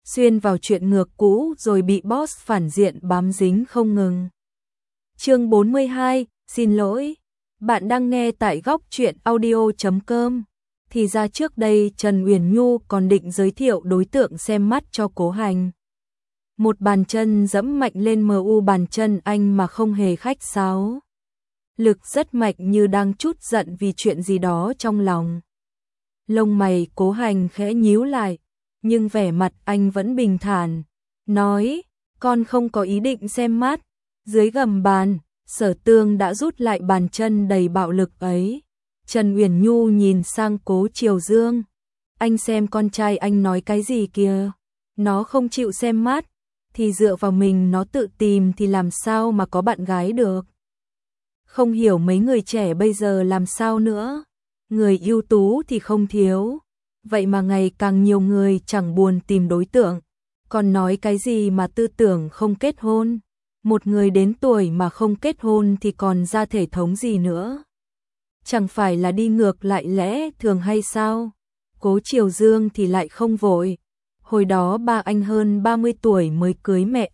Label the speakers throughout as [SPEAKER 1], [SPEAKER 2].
[SPEAKER 1] xuyên vào chuyện ngược cũ rồi bị boss phản diện bám dính không ngừng. Chương 42, xin lỗi. Bạn đang nghe tại góc truyện audio.com. Thì ra trước đây Trần Uyển Nhu còn định giới thiệu đối tượng xem mắt cho Cố Hành. Một bàn chân dẫm mạnh lên mu bàn chân anh mà không hề khách sáo. Lực rất mạnh như đang trút giận vì chuyện gì đó trong lòng. Lông mày Cố Hành khẽ nhíu lại, nhưng vẻ mặt anh vẫn bình thản, nói, con không có ý định xem mắt. Dưới gầm bàn, Sở Tương đã rút lại bàn chân đầy bạo lực ấy. Trần Uyển Nhu nhìn sang Cố Triều Dương, anh xem con trai anh nói cái gì kìa, nó không chịu xem mắt, thì dựa vào mình nó tự tìm thì làm sao mà có bạn gái được. Không hiểu mấy người trẻ bây giờ làm sao nữa, người ưu tú thì không thiếu, vậy mà ngày càng nhiều người chẳng buồn tìm đối tượng, còn nói cái gì mà tư tưởng không kết hôn. Một người đến tuổi mà không kết hôn thì còn ra thể thống gì nữa? Chẳng phải là đi ngược lại lẽ thường hay sao? Cố Triều Dương thì lại không vội. Hồi đó ba anh hơn 30 tuổi mới cưới mẹ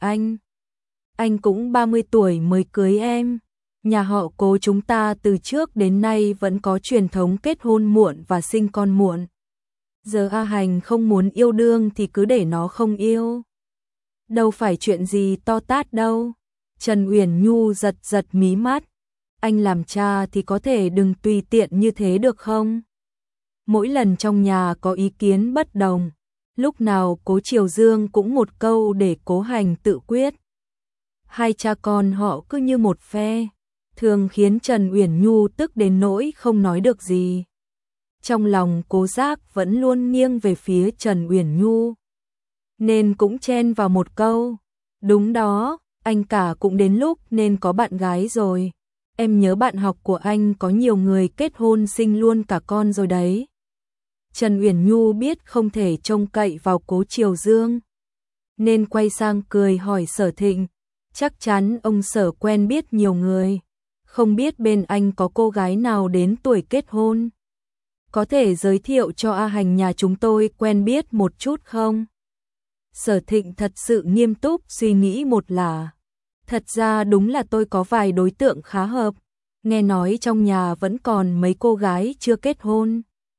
[SPEAKER 1] anh cũng 30 tuổi mới cưới em. Nhà họ Cố chúng ta từ trước đến nay vẫn có truyền thống kết hôn muộn và sinh con muộn. Giờ A Hành không muốn yêu đương thì cứ để nó không yêu. Đâu phải chuyện gì to tát đâu. Trần Uyển Nhu giật giật mí mắt. Anh làm cha thì có thể đừng tùy tiện như thế được không? Mỗi lần trong nhà có ý kiến bất đồng, lúc nào Cố Triều Dương cũng một câu để Cố Hành tự quyết. Hai cha con họ cứ như một phe, thường khiến Trần Uyển Nhu tức đến nỗi không nói được gì. Trong lòng Cố Giác vẫn luôn nghiêng về phía Trần Uyển Nhu, nên cũng chen vào một câu, đúng đó, anh cả cũng đến lúc nên có bạn gái rồi. Em nhớ bạn học của anh có nhiều người kết hôn sinh luôn cả con rồi đấy. Trần Uyển Nhu biết không thể trông cậy vào Cố Triều Dương, nên quay sang cười hỏi Sở Thịnh, chắc chắn ông Sở quen biết nhiều người, không biết bên anh có cô gái nào đến tuổi kết hôn. Có thể giới thiệu cho A Hành nhà chúng tôi quen biết một chút không? Sở Thịnh thật sự nghiêm túc suy nghĩ một là, thật ra đúng là tôi có vài đối tượng khá hợp, nghe nói trong nhà vẫn còn mấy cô gái chưa kết hôn.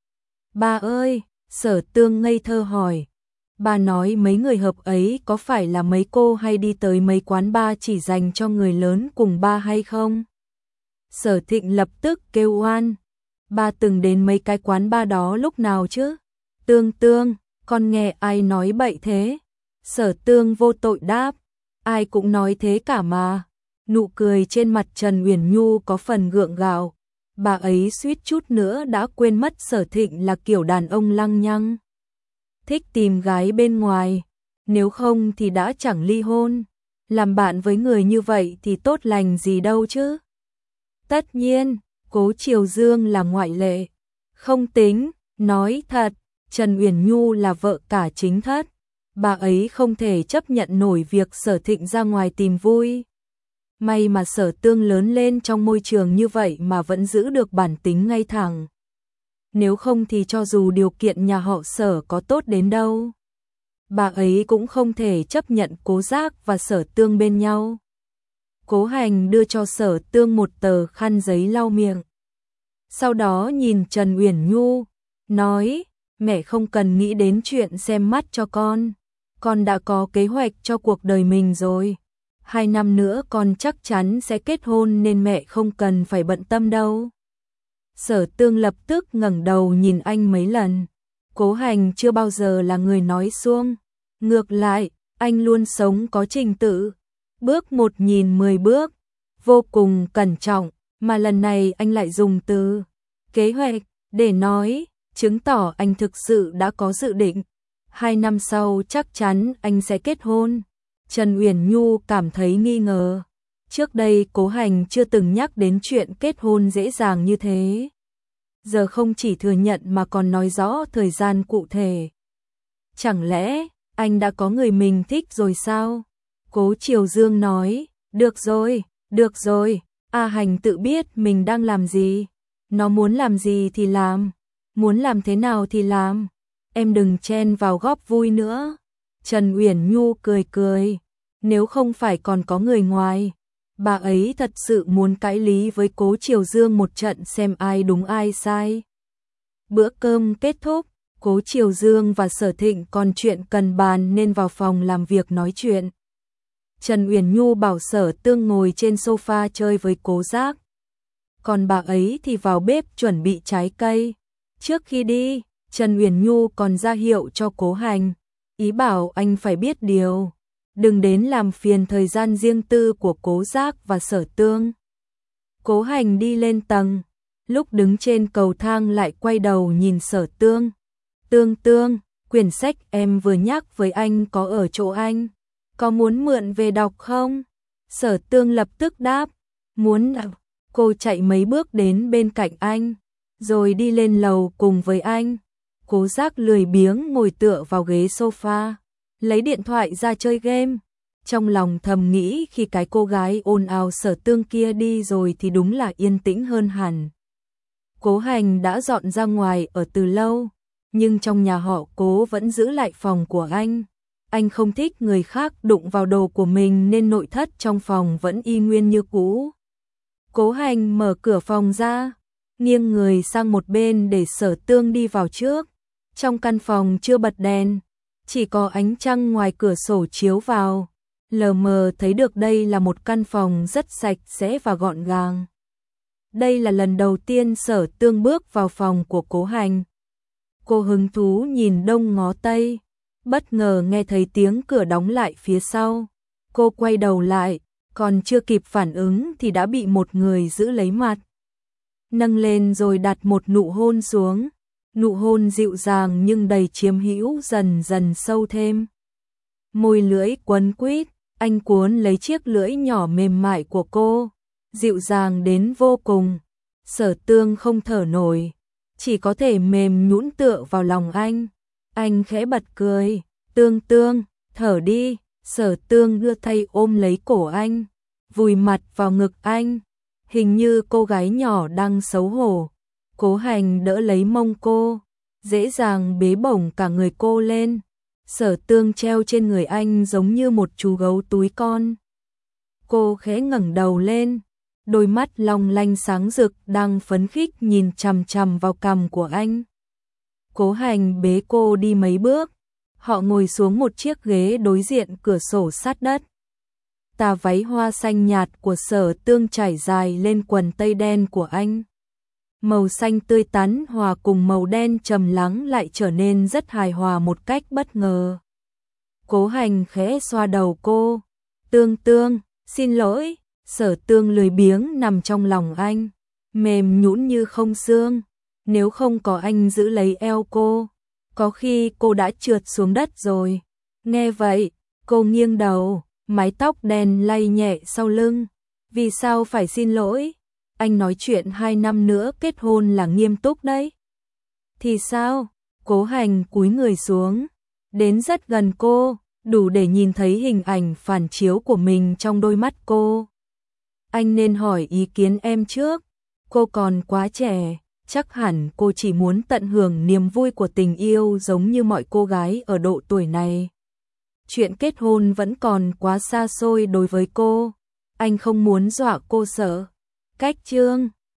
[SPEAKER 1] Ba ơi, Sở Tương ngây thơ hỏi, bà nói mấy người hợp ấy có phải là mấy cô hay đi tới mấy quán bar chỉ dành cho người lớn cùng ba hay không? Sở Thịnh lập tức kêu oan, ba từng đến mấy cái quán bar đó lúc nào chứ? Tương, con nghe ai nói bậy thế? Sở Tương vô tội đáp, ai cũng nói thế cả mà. Nụ cười trên mặt Trần Uyển Nhu có phần gượng gạo, bà ấy suýt chút nữa đã quên mất Sở Thịnh là kiểu đàn ông lăng nhăng, thích tìm gái bên ngoài, nếu không thì đã chẳng ly hôn, làm bạn với người như vậy thì tốt lành gì đâu chứ. Tất nhiên, Cố Triều Dương là ngoại lệ, không tính, nói thật, Trần Uyển Nhu là vợ cả chính thất, bà ấy không thể chấp nhận nổi việc Sở Thịnh ra ngoài tìm vui. May mà Sở Tương lớn lên trong môi trường như vậy mà vẫn giữ được bản tính ngay thẳng. Nếu không thì cho dù điều kiện nhà họ Sở có tốt đến đâu, bà ấy cũng không thể chấp nhận Cố Giác và Sở Tương bên nhau. Cố Hành đưa cho Sở Tương một tờ khăn giấy lau miệng. Sau đó nhìn Trần Uyển Nhu, nói, mẹ không cần nghĩ đến chuyện xem mắt cho con đã có kế hoạch cho cuộc đời mình rồi. 2 năm nữa con chắc chắn sẽ kết hôn nên mẹ không cần phải bận tâm đâu. Sở Tương lập tức ngẩng đầu nhìn anh mấy lần. Cố Hành chưa bao giờ là người nói suông. Ngược lại, anh luôn sống có trình tự. Bước một nhìn 10 bước, vô cùng cẩn trọng, mà lần này anh lại dùng từ kế hoạch để nói, chứng tỏ anh thực sự đã có dự định. 2 năm sau chắc chắn anh sẽ kết hôn. Trần Uyển Nhu cảm thấy nghi ngờ. Trước đây Cố Hành chưa từng nhắc đến chuyện kết hôn dễ dàng như thế. Giờ không chỉ thừa nhận mà còn nói rõ thời gian cụ thể. Chẳng lẽ anh đã có người mình thích rồi sao? Cố Triều Dương nói, được rồi, A Hành tự biết mình đang làm gì. Nó muốn làm gì thì làm, muốn làm thế nào thì làm. Em đừng chen vào góp vui nữa. Trần Uyển Nhu cười cười, nếu không phải còn có người ngoài, bà ấy thật sự muốn cãi lý với Cố Triều Dương một trận xem ai đúng ai sai. Bữa cơm kết thúc, Cố Triều Dương và Sở Thịnh còn chuyện cần bàn nên vào phòng làm việc nói chuyện. Trần Uyển Nhu bảo Sở Tương ngồi trên sofa chơi với Cố Giác, còn bà ấy thì vào bếp chuẩn bị trái cây. Trước khi đi, Trần Uyển Nhu còn ra hiệu cho Cố Hành, ý bảo anh phải biết điều, đừng đến làm phiền thời gian riêng tư của Cố Giác và Sở Tương. Cố Hành đi lên tầng, lúc đứng trên cầu thang lại quay đầu nhìn Sở Tương. Tương, quyển sách em vừa nhắc với anh có ở chỗ anh, có muốn mượn về đọc không? Sở Tương lập tức đáp, muốn đọc. Cô chạy mấy bước đến bên cạnh anh, rồi đi lên lầu cùng với anh. Cố Giác lười biếng ngồi tựa vào ghế sofa, lấy điện thoại ra chơi game. Trong lòng thầm nghĩ khi cái cô gái ồn ào Sở Tương kia đi rồi thì đúng là yên tĩnh hơn hẳn. Cố Hành đã dọn ra ngoài ở từ lâu, nhưng trong nhà họ Cố vẫn giữ lại phòng của anh. Anh không thích người khác đụng vào đồ của mình nên nội thất trong phòng vẫn y nguyên như cũ. Cố Hành mở cửa phòng ra, nghiêng người sang một bên để Sở Tương đi vào trước. Trong căn phòng chưa bật đèn, chỉ có ánh trăng ngoài cửa sổ chiếu vào. Lờ mờ thấy được đây là một căn phòng rất sạch sẽ và gọn gàng. Đây là lần đầu tiên Sở Tương bước vào phòng của Cố Hành. Cô hứng thú nhìn đông ngó tây, bất ngờ nghe thấy tiếng cửa đóng lại phía sau. Cô quay đầu lại, còn chưa kịp phản ứng thì đã bị một người giữ lấy mặt, nâng lên rồi đặt một nụ hôn xuống. Nụ hôn dịu dàng nhưng đầy chiếm hữu dần dần sâu thêm. Môi lưỡi quấn quýt, anh cuốn lấy chiếc lưỡi nhỏ mềm mại của cô, dịu dàng đến vô cùng. Sở Tương không thở nổi, chỉ có thể mềm nhũn tựa vào lòng anh. Anh khẽ bật cười, Tương, thở đi. Sở Tương đưa tay ôm lấy cổ anh, vùi mặt vào ngực anh, hình như cô gái nhỏ đang xấu hổ. Cố Hành đỡ lấy mông cô, dễ dàng bế bổng cả người cô lên. Sở Tương treo trên người anh giống như một chú gấu túi con. Cô khẽ ngẩng đầu lên, đôi mắt long lanh sáng rực đang phấn khích nhìn chằm chằm vào cằm của anh. Cố Hành bế cô đi mấy bước, họ ngồi xuống một chiếc ghế đối diện cửa sổ sát đất. Tà váy hoa xanh nhạt của Sở Tương trải dài lên quần tây đen của anh. Màu xanh tươi tắn hòa cùng màu đen trầm lắng lại trở nên rất hài hòa một cách bất ngờ. Cố Hành khẽ xoa đầu cô, Tương, xin lỗi. Sở Tương lười biếng nằm trong lòng anh, mềm nhũn như không xương. Nếu không có anh giữ lấy eo cô, có khi cô đã trượt xuống đất rồi. Nghe vậy, cô nghiêng đầu, mái tóc đen lay nhẹ sau lưng. Vì sao phải xin lỗi? Anh nói chuyện 2 năm nữa kết hôn là nghiêm túc đấy. Thì sao? Cố Hành cúi người xuống, đến rất gần cô, đủ để nhìn thấy hình ảnh phản chiếu của mình trong đôi mắt cô. Anh nên hỏi ý kiến em trước, cô còn quá trẻ, chắc hẳn cô chỉ muốn tận hưởng niềm vui của tình yêu giống như mọi cô gái ở độ tuổi này. Chuyện kết hôn vẫn còn quá xa xôi đối với cô, anh không muốn dọa cô sợ. Cách chương